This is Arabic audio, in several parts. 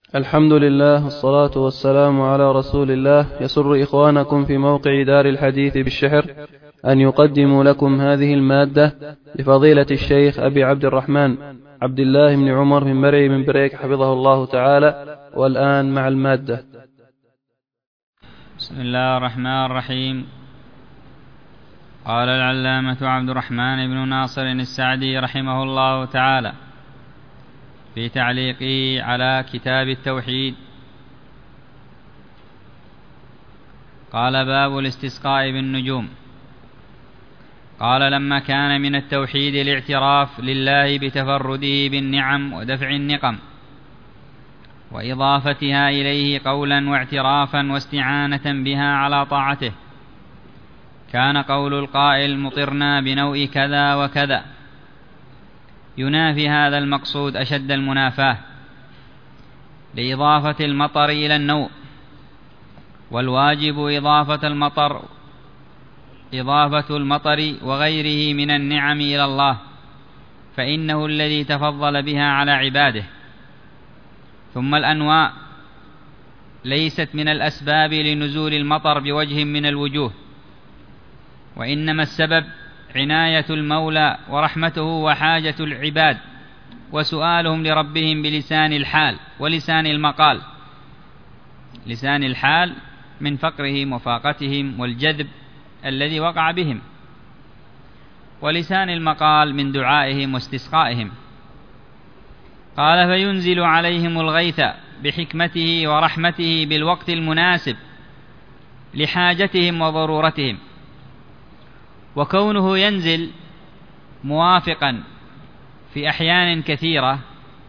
الحمد لله والصلاة والسلام على رسول الله. يسر إخوانكم في موقع دار الحديث بالشحر أن يقدموا لكم هذه المادة لفضيلة الشيخ أبي عبد الرحمن عبد الله بن عمر بن مرعي بن بريك حفظه الله تعالى. والآن مع المادة. بسم الله الرحمن الرحيم. قال العلامة عبد الرحمن بن ناصر السعدي رحمه الله تعالى في تعليقه على كتاب التوحيد، قال: باب الاستسقاء بالنجوم. قال: لما كان من التوحيد الاعتراف لله بتفرده بالنعم ودفع النقم وإضافتها إليه قولا واعترافا واستعانة بها على طاعته، كان قول القائل مطرنا بنوء كذا وكذا ينافي هذا المقصود أشد المنافاة لإضافة المطر إلى النوء، والواجب إضافة المطر وغيره من النعم إلى الله، فإنه الذي تفضل بها على عباده. ثم الأنواء ليست من الأسباب لنزول المطر بوجه من الوجوه، وإنما السبب عناية المولى ورحمته وحاجة العباد وسؤالهم لربهم بلسان الحال ولسان المقال. لسان الحال من فقرهم وفاقتهم والجذب الذي وقع بهم، ولسان المقال من دعائهم واستسقائهم. قال: فينزل عليهم الغيث بحكمته ورحمته بالوقت المناسب لحاجتهم وضرورتهم، وكونه ينزل موافقا في أحيان كثيرة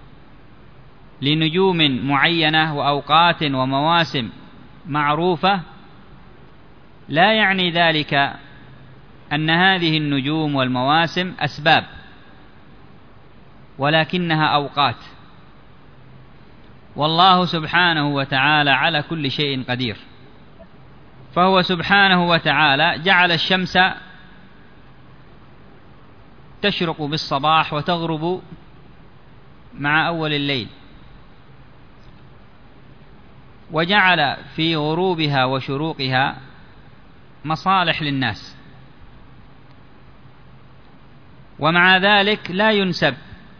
لنجوم معينة وأوقات ومواسم معروفة لا يعني ذلك أن هذه النجوم والمواسم أسباب، ولكنها أوقات، والله سبحانه وتعالى على كل شيء قدير. فهو سبحانه وتعالى جعل الشمس تشرق بالصباح وتغرب مع أول الليل، وجعل في غروبها وشروقها مصالح للناس، ومع ذلك لا ينسب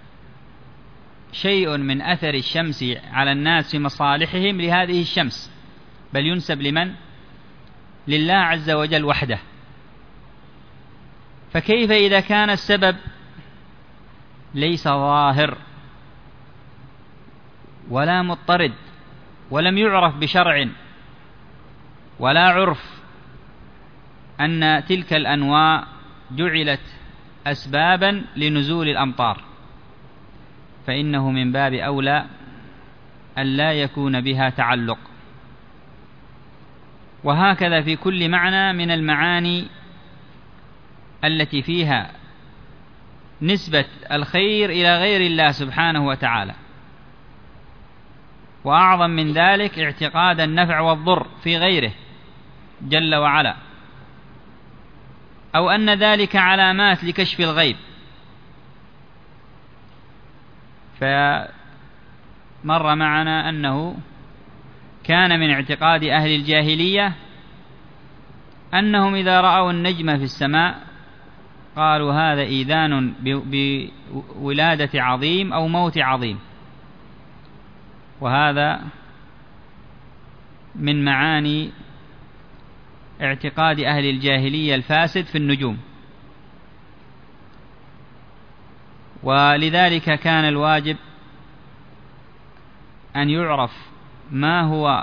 شيء من أثر الشمس على الناس في مصالحهم لهذه الشمس، بل ينسب لمن؟ لله عز وجل وحده. فكيف إذا كان السبب ليس ظاهر ولا مضطرد ولم يعرف بشرع ولا عرف أن تلك الأنواع جعلت أسبابا لنزول الأمطار، فإنه من باب أولى أن لا يكون بها تعلق. وهكذا في كل معنى من المعاني التي فيها نسبة الخير إلى غير الله سبحانه وتعالى، وأعظم من ذلك اعتقاد النفع والضر في غيره جل وعلا، أو أن ذلك علامات لكشف الغيب. فمر معنا أنه كان من اعتقاد أهل الجاهلية أنهم إذا رأوا النجم في السماء قالوا هذا إيذان بولادة عظيم أو موت عظيم، وهذا من معاني اعتقاد أهل الجاهلية الفاسد في النجوم. ولذلك كان الواجب أن يعرف ما هو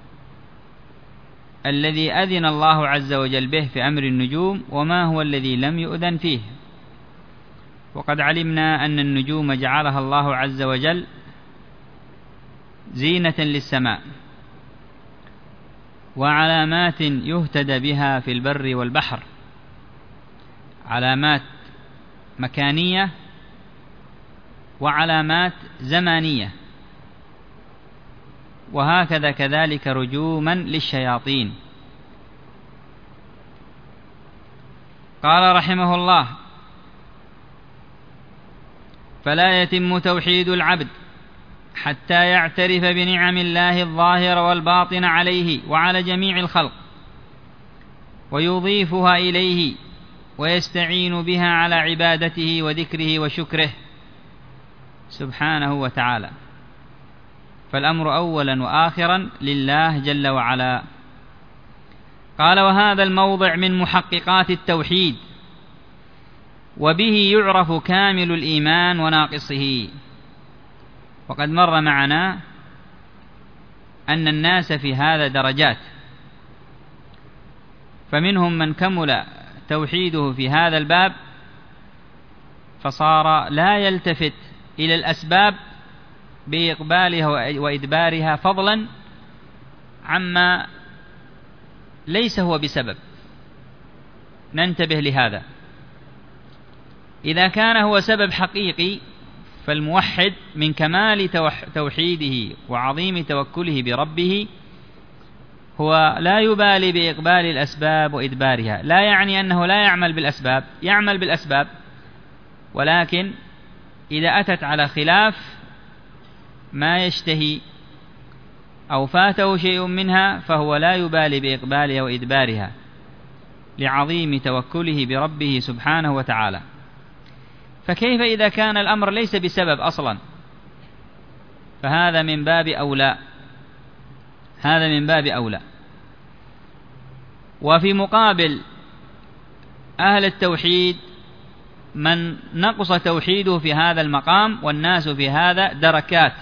الذي أذن الله عز وجل به في أمر النجوم وما هو الذي لم يؤذن فيه. وقد علمنا أن النجوم جعلها الله عز وجل زينة للسماء وعلامات يهتدى بها في البر والبحر، علامات مكانية وعلامات زمانية، وهكذا كذلك رجوما للشياطين. قال رحمه الله: فلا يتم توحيد العبد حتى يعترف بنعم الله الظاهرة والباطنة عليه وعلى جميع الخلق ويضيفها إليه ويستعين بها على عبادته وذكره وشكره سبحانه وتعالى. فالأمر أولا وآخرا لله جل وعلا. قال: وهذا الموضع من محققات التوحيد، وبه يعرف كامل الإيمان وناقصه. وقد مر معنا أن الناس في هذا درجات، فمنهم من كمل توحيده في هذا الباب فصار لا يلتفت إلى الأسباب بإقبالها وإدبارها، فضلا عما ليس هو بسبب. ننتبه لهذا. إذا كان هو سبب حقيقي فالموحد من كمال توحيده وعظيم توكله بربه هو لا يبالي بإقبال الأسباب وإدبارها. لا يعني أنه لا يعمل بالأسباب، يعمل بالأسباب، ولكن إذا أتت على خلاف ما يشتهي أو فاته شيء منها فهو لا يبالي بإقبالها وإدبارها لعظيم توكله بربه سبحانه وتعالى. فكيف إذا كان الأمر ليس بسبب أصلا؟ فهذا من باب أولى، هذا من باب أولى. وفي مقابل أهل التوحيد من نقص توحيده في هذا المقام، والناس في هذا دركات،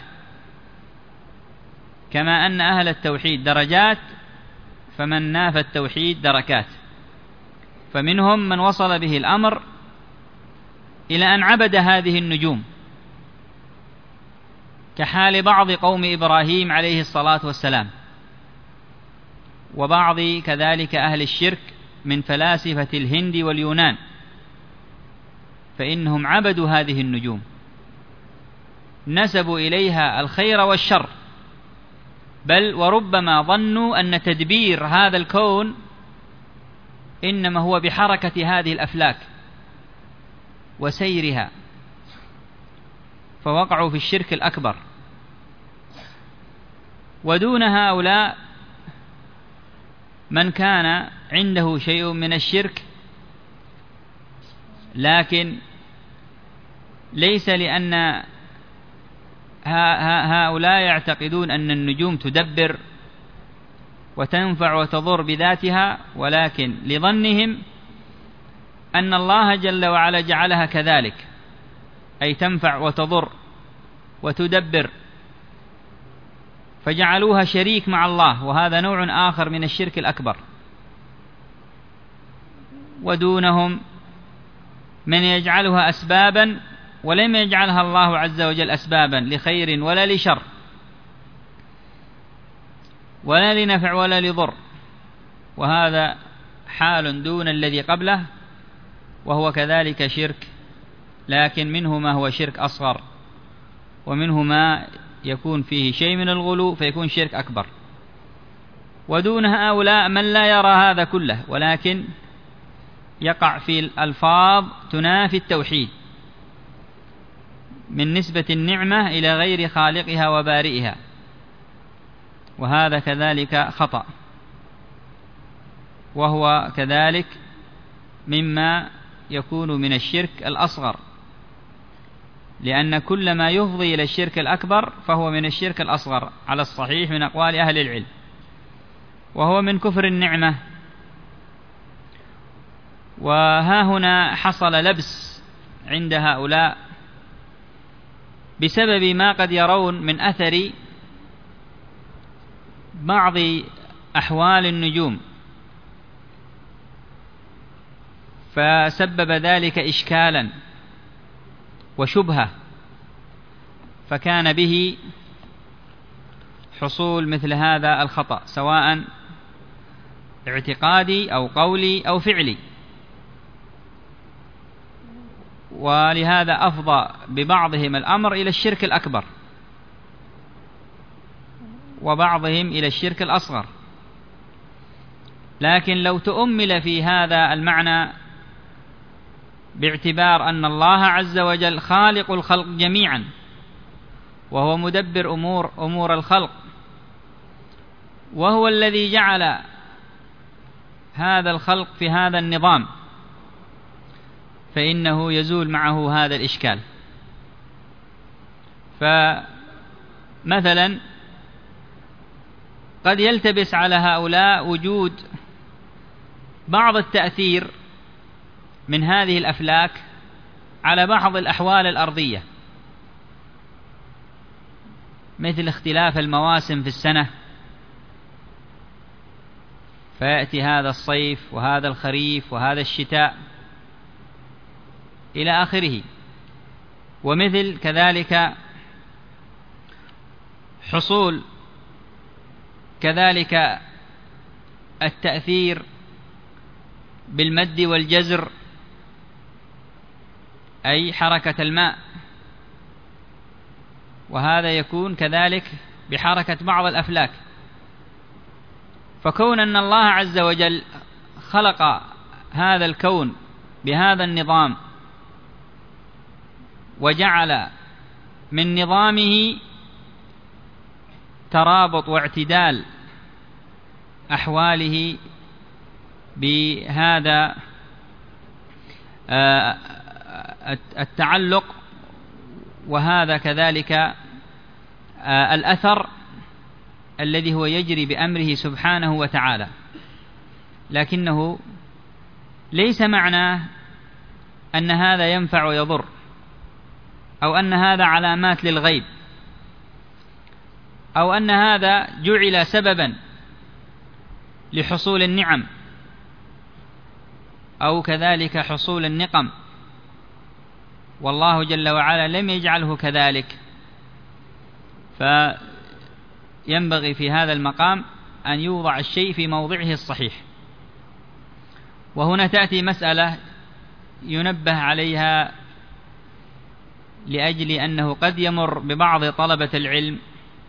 كما أن أهل التوحيد درجات فمن نافى التوحيد دركات. فمنهم من وصل به الأمر إلى أن عبد هذه النجوم، كحال بعض قوم إبراهيم عليه الصلاة والسلام، وبعض كذلك أهل الشرك من فلاسفة الهند واليونان، فإنهم عبدوا هذه النجوم، نسبوا إليها الخير والشر، بل وربما ظنوا أن تدبير هذا الكون إنما هو بحركة هذه الأفلاك وسيرها، فوقعوا في الشرك الأكبر. ودون هؤلاء من كان عنده شيء من الشرك، لكن ليس لأن هؤلاء يعتقدون أن النجوم تدبر وتنفع وتضر بذاتها، ولكن لظنهم أن الله جل وعلا جعلها كذلك، أي تنفع وتضر وتدبر، فجعلوها شريك مع الله، وهذا نوع آخر من الشرك الأكبر. ودونهم من يجعلها أسبابا ولم يجعلها الله عز وجل أسبابا لخير ولا لشر ولا لنفع ولا لضر، وهذا حال دون الذي قبله، وهو كذلك شرك، لكن منه ما هو شرك أصغر، ومنه ما يكون فيه شيء من الغلو فيكون شرك أكبر. ودون هؤلاء من لا يرى هذا كله، ولكن يقع في الألفاظ تنافي التوحيد من نسبة النعمة إلى غير خالقها وبارئها، وهذا كذلك خطأ، وهو كذلك مما يكون من الشرك الأصغر، لأن كل ما يفضي إلى الشرك الأكبر فهو من الشرك الأصغر على الصحيح من أقوال أهل العلم، وهو من كفر النعمة. وها هنا حصل لبس عند هؤلاء بسبب ما قد يرون من أثر بعض أحوال النجوم، فسبب ذلك إشكالا وشبهة، فكان به حصول مثل هذا الخطأ، سواء اعتقادي أو قولي أو فعلي. ولهذا أفضى ببعضهم الأمر إلى الشرك الأكبر، وبعضهم إلى الشرك الأصغر. لكن لو تؤمل في هذا المعنى باعتبار أن الله عز وجل خالق الخلق جميعا، وهو مدبر أمور الخلق، وهو الذي جعل هذا الخلق في هذا النظام، فإنه يزول معه هذا الإشكال. فمثلا قد يلتبس على هؤلاء وجود بعض التأثير من هذه الأفلاك على بعض الأحوال الأرضية، مثل اختلاف المواسم في السنة، فيأتي هذا الصيف وهذا الخريف وهذا الشتاء إلى آخره. ومثل كذلك حصول كذلك التأثير بالمد والجزر، أي حركة الماء، وهذا يكون كذلك بحركة بعض الأفلاك. فكون أن الله عز وجل خلق هذا الكون بهذا النظام وجعل من نظامه ترابط واعتدال أحواله بهذا التعلق، وهذا كذلك الأثر الذي هو يجري بأمره سبحانه وتعالى. لكنه ليس معناه أن هذا ينفع ويضر، أو أن هذا علامات للغيب، أو أن هذا جعل سببا لحصول النعم أو كذلك حصول النقم، والله جل وعلا لم يجعله كذلك. فينبغي في هذا المقام أن يوضع الشيء في موضعه الصحيح. وهنا تأتي مسألة ينبه عليها لأجل أنه قد يمر ببعض طلبة العلم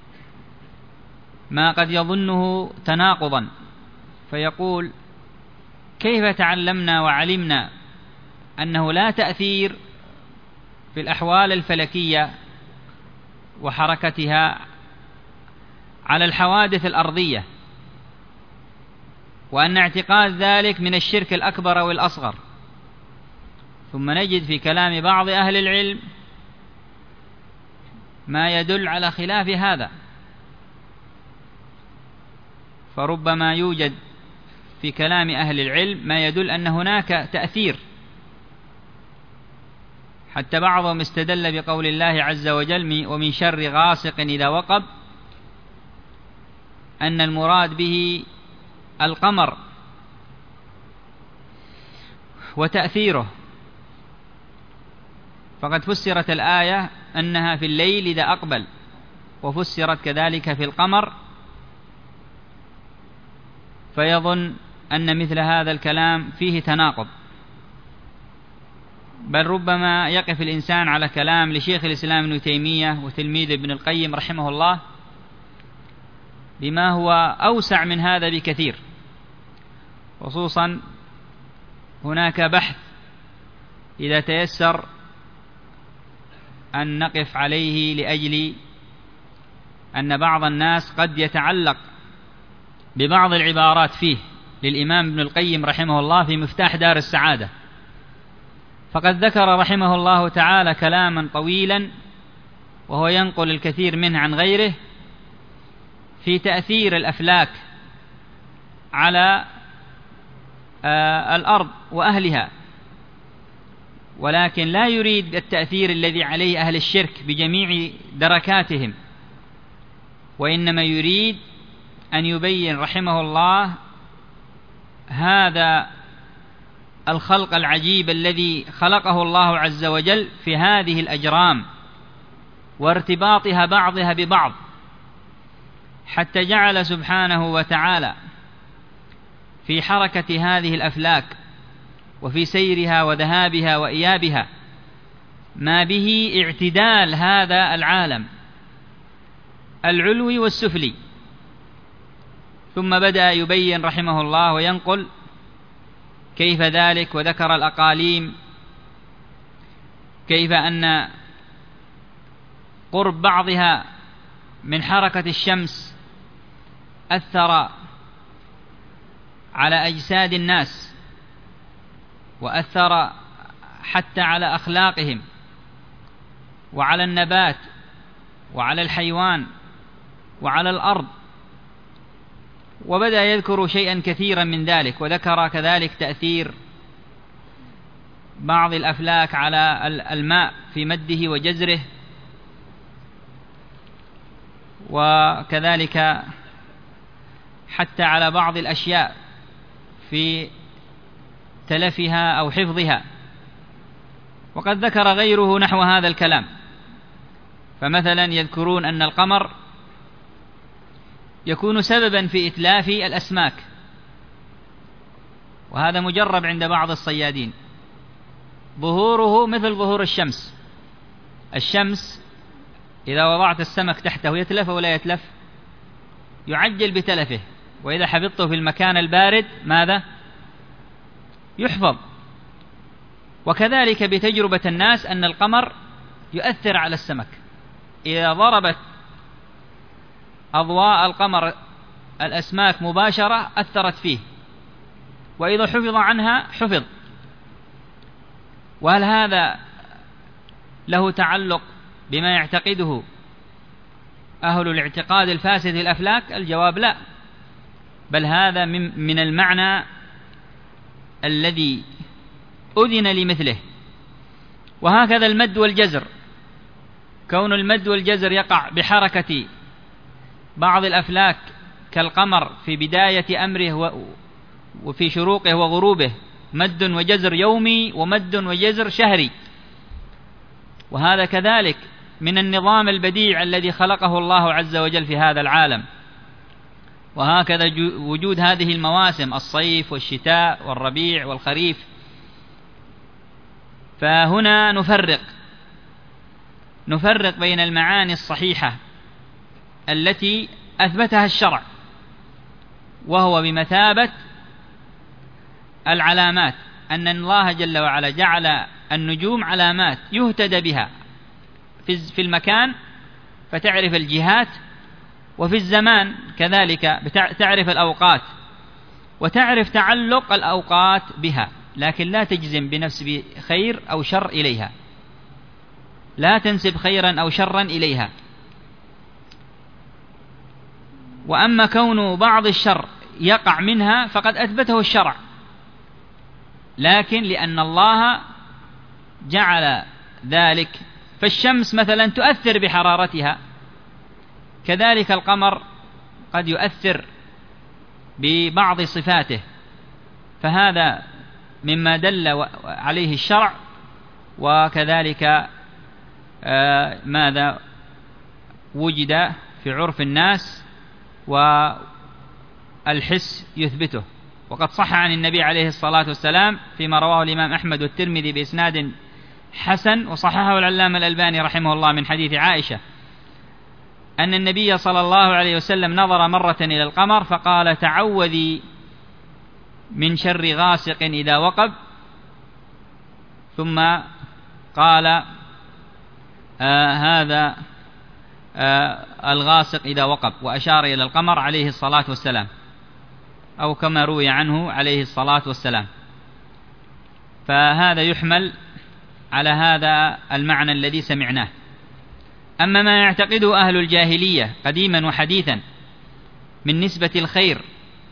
ما قد يظنه تناقضا، فيقول: كيف تعلمنا وعلمنا أنه لا تأثير في الأحوال الفلكية وحركتها على الحوادث الأرضية، وأن اعتقاد ذلك من الشرك الأكبر والأصغر؟ ثم نجد في كلام بعض أهل العلم ما يدل على خلاف هذا. فربما يوجد في كلام أهل العلم ما يدل أن هناك تأثير، حتى بعضهم استدل بقول الله عز وجل: ومن شر غاسق إذا وقب، أن المراد به القمر وتأثيره، فقد فسرت الآية أنها في الليل إذا أقبل، وفسرت كذلك في القمر، فيظن أن مثل هذا الكلام فيه تناقض. بل ربما يقف الإنسان على كلام لشيخ الإسلام ابن تيمية وتلميذ ابن القيم رحمه الله بما هو أوسع من هذا بكثير، خصوصا هناك بحث إذا تيسر أن نقف عليه، لأجل أن بعض الناس قد يتعلق ببعض العبارات فيه للإمام ابن القيم رحمه الله في مفتاح دار السعادة. فقد ذكر رحمه الله تعالى كلاما طويلا، وهو ينقل الكثير منه عن غيره، في تأثير الأفلاك على الأرض وأهلها، ولكن لا يريد التأثير الذي عليه أهل الشرك بجميع دركاتهم، وإنما يريد أن يبين رحمه الله هذا الخلق العجيب الذي خلقه الله عز وجل في هذه الأجرام وارتباطها بعضها ببعض، حتى جعل سبحانه وتعالى في حركة هذه الأفلاك وفي سيرها وذهابها وإيابها ما به اعتدال هذا العالم العلوي والسفلي. ثم بدأ يبين رحمه الله وينقل كيف ذلك، وذكر الأقاليم، كيف أن قرب بعضها من حركة الشمس أثر على أجساد الناس وأثر حتى على أخلاقهم وعلى النبات وعلى الحيوان وعلى الأرض، وبدأ يذكر شيئا كثيرا من ذلك، وذكر كذلك تأثير بعض الأفلاك على الماء في مده وجزره، وكذلك حتى على بعض الأشياء في تلفها أو حفظها. وقد ذكر غيره نحو هذا الكلام، فمثلا يذكرون أن القمر يكون سببا في إتلاف الأسماك، وهذا مجرب عند بعض الصيادين. ظهوره مثل ظهور الشمس. الشمس إذا وضعت السمك تحته يتلف ولا يتلف؟ يعجل بتلفه، وإذا حفظته في المكان البارد ماذا؟ يحفظ. وكذلك بتجربة الناس أن القمر يؤثر على السمك، إذا ضربت أضواء القمر الأسماك مباشرة أثرت فيه، وإذا حفظ عنها حفظ. وهل هذا له تعلق بما يعتقده أهل الاعتقاد الفاسد الأفلاك؟ الجواب لا، بل هذا من المعنى الذي أذن لمثله. وهكذا المد والجزر، كون المد والجزر يقع بحركة بعض الأفلاك كالقمر في بداية أمره وفي شروقه وغروبه، مد وجزر يومي ومد وجزر شهري، وهذا كذلك من النظام البديع الذي خلقه الله عز وجل في هذا العالم. وهكذا وجود هذه المواسم، الصيف والشتاء والربيع والخريف. فهنا نفرق بين المعاني الصحيحة التي أثبتها الشرع، وهو بمثابة العلامات، أن الله جل وعلا جعل النجوم علامات يهتدى بها في المكان فتعرف الجهات، وفي الزمان كذلك تعرف الأوقات وتعرف تعلق الأوقات بها، لكن لا تجزم بنسب خير أو شر إليها، لا تنسب خيرا أو شرا إليها. وأما كون بعض الشر يقع منها فقد أثبته الشرع، لكن لأن الله جعل ذلك. فالشمس مثلا تؤثر بحرارتها، كذلك القمر قد يؤثر ببعض صفاته، فهذا مما دل عليه الشرع. وكذلك ماذا وجد في عرف الناس والحس يثبته. وقد صح عن النبي عليه الصلاة والسلام فيما رواه الإمام أحمد والترمذي بإسناد حسن، وصححه العلامة الألباني رحمه الله، من حديث عائشة أن النبي صلى الله عليه وسلم نظر مرة إلى القمر فقال: تعوذي من شر غاسق إذا وقب. ثم قال: هذا الغاسق إذا وقب، وأشار إلى القمر عليه الصلاة والسلام، أو كما روي عنه عليه الصلاة والسلام. فهذا يحمل على هذا المعنى الذي سمعناه. أما ما يعتقده أهل الجاهلية قديما وحديثا من نسبة الخير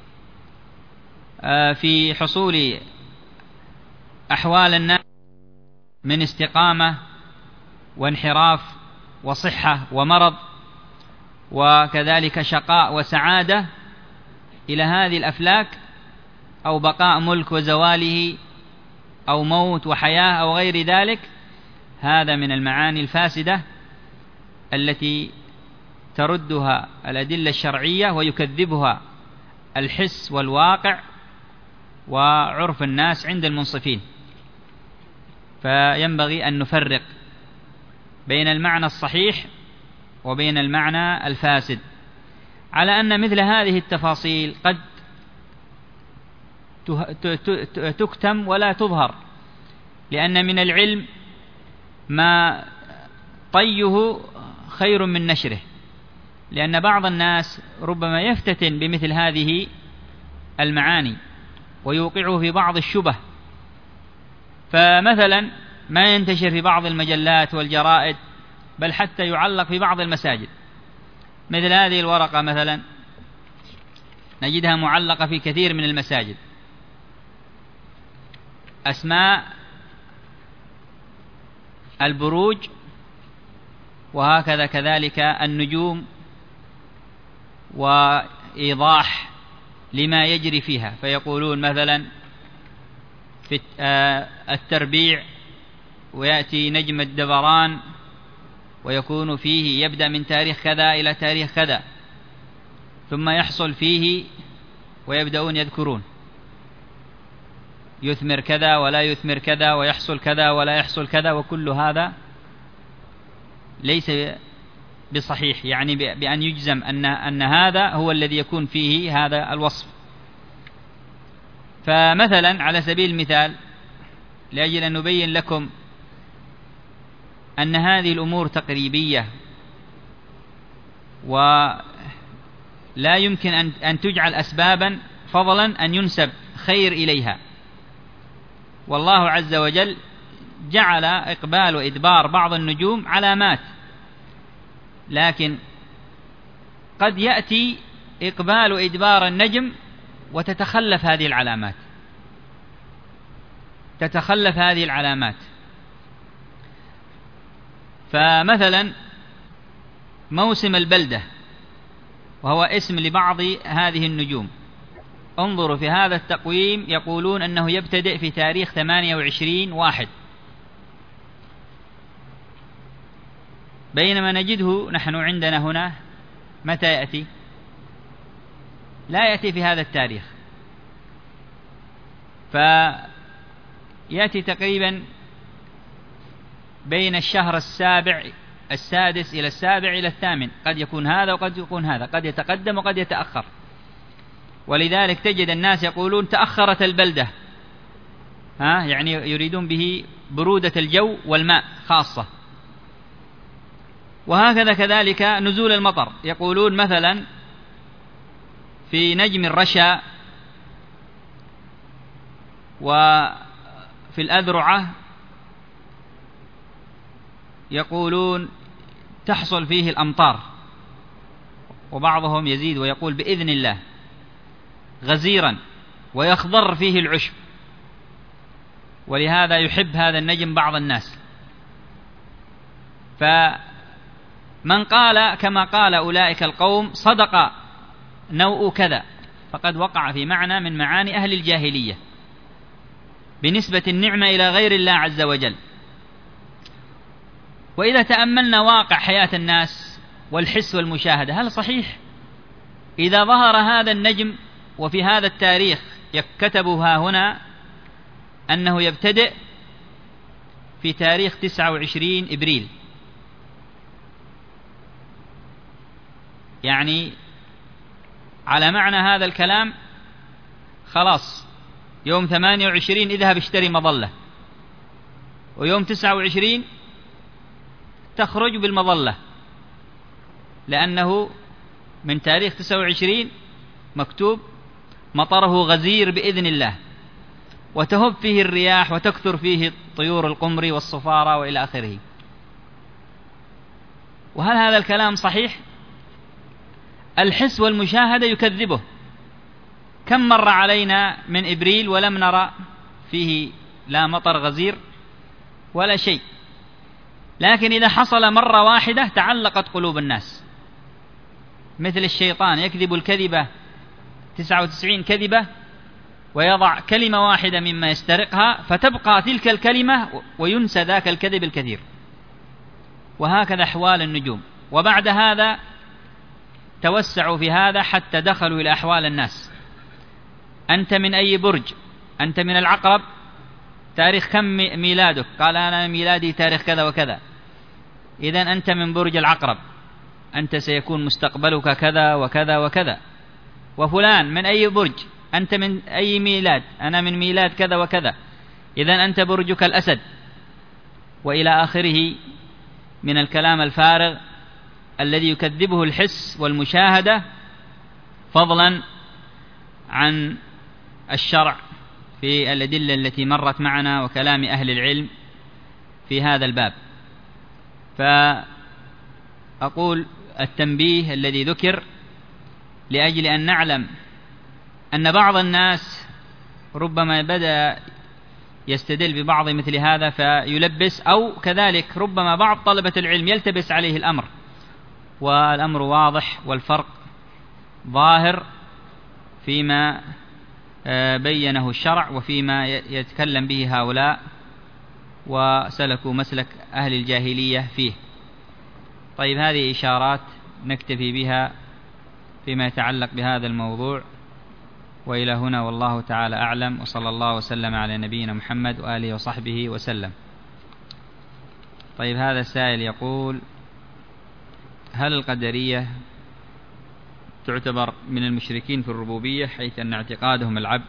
في حصول أحوال الناس من استقامة وانحراف وصحة ومرض، وكذلك شقاء وسعادة، إلى هذه الأفلاك، أو بقاء ملك وزواله، أو موت وحياة، أو غير ذلك، هذا من المعاني الفاسدة التي تردها الأدلة الشرعية ويكذبها الحس والواقع وعرف الناس عند المنصفين. فينبغي أن نفرق بين المعنى الصحيح وبين المعنى الفاسد، على أن مثل هذه التفاصيل قد تكتم ولا تظهر، لأن من العلم ما طيه خير من نشره، لأن بعض الناس ربما يفتتن بمثل هذه المعاني ويوقعه في بعض الشبه. فمثلا ما ينتشر في بعض المجلات والجرائد، بل حتى يعلق في بعض المساجد، مثل هذه الورقة مثلا نجدها معلقة في كثير من المساجد، أسماء البروج وهكذا كذلك النجوم، وإيضاح لما يجري فيها. فيقولون مثلا في التربيع ويأتي نجم الدبران ويكون فيه يبدأ من تاريخ كذا إلى تاريخ كذا، ثم يحصل فيه ويبدأون يذكرون يثمر كذا ولا يثمر كذا، ويحصل كذا ولا يحصل كذا، وكل هذا ليس بصحيح، يعني بأن يجزم أن هذا هو الذي يكون فيه هذا الوصف. فمثلا على سبيل المثال، لأجل أن نبين لكم أن هذه الأمور تقريبية ولا يمكن أن تجعل أسبابا فضلا أن ينسب خير إليها، والله عز وجل جعل إقبال وإدبار بعض النجوم علامات، لكن قد يأتي إقبال وإدبار النجم وتتخلف هذه العلامات، تتخلف هذه العلامات. فمثلا موسم البلدة وهو اسم لبعض هذه النجوم، انظروا في هذا التقويم يقولون أنه يبتدئ في تاريخ 28/1، بينما نجده نحن عندنا هنا متى يأتي؟ لا يأتي في هذا التاريخ، فيأتي تقريبا بين الشهر السادس إلى السابع إلى الثامن، قد يكون هذا وقد يكون هذا، قد يتقدم وقد يتأخر. ولذلك تجد الناس يقولون تأخرت البلدة، يعني يريدون به برودة الجو والماء خاصة. وهكذا كذلك نزول المطر، يقولون مثلا في نجم الرشا وفي الأذرعة يقولون تحصل فيه الأمطار، وبعضهم يزيد ويقول بإذن الله غزيرا، ويخضر فيه العشب، ولهذا يحب هذا النجم بعض الناس. فمن قال كما قال أولئك القوم صدق نوء كذا، فقد وقع في معنى من معاني أهل الجاهلية بنسبة النعمة إلى غير الله عز وجل. وإذا تأملنا واقع حياة الناس والحس والمشاهدة، هل صحيح إذا ظهر هذا النجم وفي هذا التاريخ كتبوا هنا أنه يبتدئ في تاريخ 29 إبريل، يعني على معنى هذا الكلام خلاص يوم 28 اذهب اشتري مظلة، ويوم 29 تخرج بالمظلة، لأنه من تاريخ 29 مكتوب مطره غزير بإذن الله، وتهب فيه الرياح وتكثر فيه طيور القمر والصفارة وإلى آخره. وهل هذا الكلام صحيح؟ الحس والمشاهدة يكذبه. كم مر علينا من إبريل ولم نرى فيه لا مطر غزير ولا شيء، لكن إذا حصل مرة واحدة تعلقت قلوب الناس، مثل الشيطان يكذب الكذبة 99 كذبة ويضع كلمة واحدة مما يسترقها فتبقى تلك الكلمة وينسى ذاك الكذب الكثير. وهكذا أحوال النجوم. وبعد هذا توسعوا في هذا حتى دخلوا إلى أحوال الناس. أنت من أي برج؟ أنت من العقرب، تاريخ كم ميلادك؟ قال أنا ميلادي تاريخ كذا وكذا، إذن أنت من برج العقرب، أنت سيكون مستقبلك كذا وكذا وكذا. وفلان من أي برج؟ أنت من أي ميلاد؟ أنا من ميلاد كذا وكذا، إذن أنت برجك الأسد، وإلى آخره من الكلام الفارغ الذي يكذبه الحس والمشاهدة، فضلا عن الشرع في الأدلة التي مرت معنا وكلام أهل العلم في هذا الباب. فأقول التنبيه الذي ذكر لأجل أن نعلم أن بعض الناس ربما بدأ يستدل ببعض مثل هذا فيلبس، أو كذلك ربما بعض طلبة العلم يلتبس عليه الأمر، والأمر واضح والفرق ظاهر فيما بينه الشرع وفيما يتكلم به هؤلاء وسلكوا مسلك أهل الجاهلية فيه. طيب، هذه إشارات نكتفي بها فيما يتعلق بهذا الموضوع، وإلى هنا والله تعالى أعلم، وصلى الله وسلم على نبينا محمد وآله وصحبه وسلم. طيب، هذا السائل يقول: هل القدرية تعتبر من المشركين في الربوبية، حيث أن اعتقادهم العبد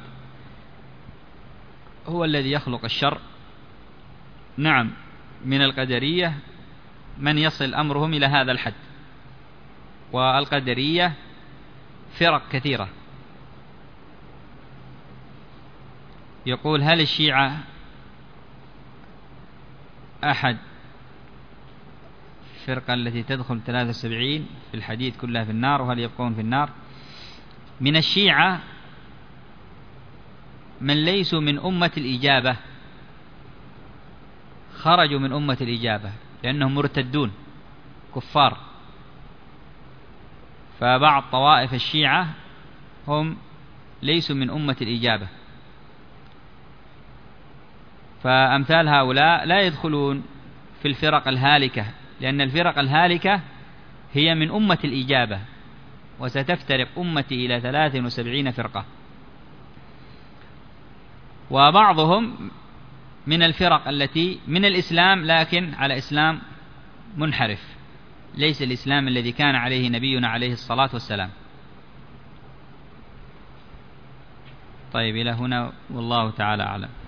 هو الذي يخلق الشر؟ نعم، من القدرية من يصل أمرهم إلى هذا الحد، والقدرية فرق كثيرة. يقول: هل الشيعة أحد الفرقة التي تدخل 73 في الحديث كلها في النار، وهل يبقون في النار؟ من الشيعة من ليسوا من أمة الإجابة، خرجوا من أمة الإجابة لأنهم مرتدون كفار. فبعض طوائف الشيعة هم ليسوا من أمة الإجابة، فأمثال هؤلاء لا يدخلون في الفرق الهالكة، لأن الفرق الهالكة هي من أمة الإجابة، وستفترق أمتي إلى 73 فرقة. وبعضهم من الفرق التي من الإسلام، لكن على إسلام منحرف، ليس الإسلام الذي كان عليه نبينا عليه الصلاة والسلام. طيب، إلى هنا والله تعالى أعلم.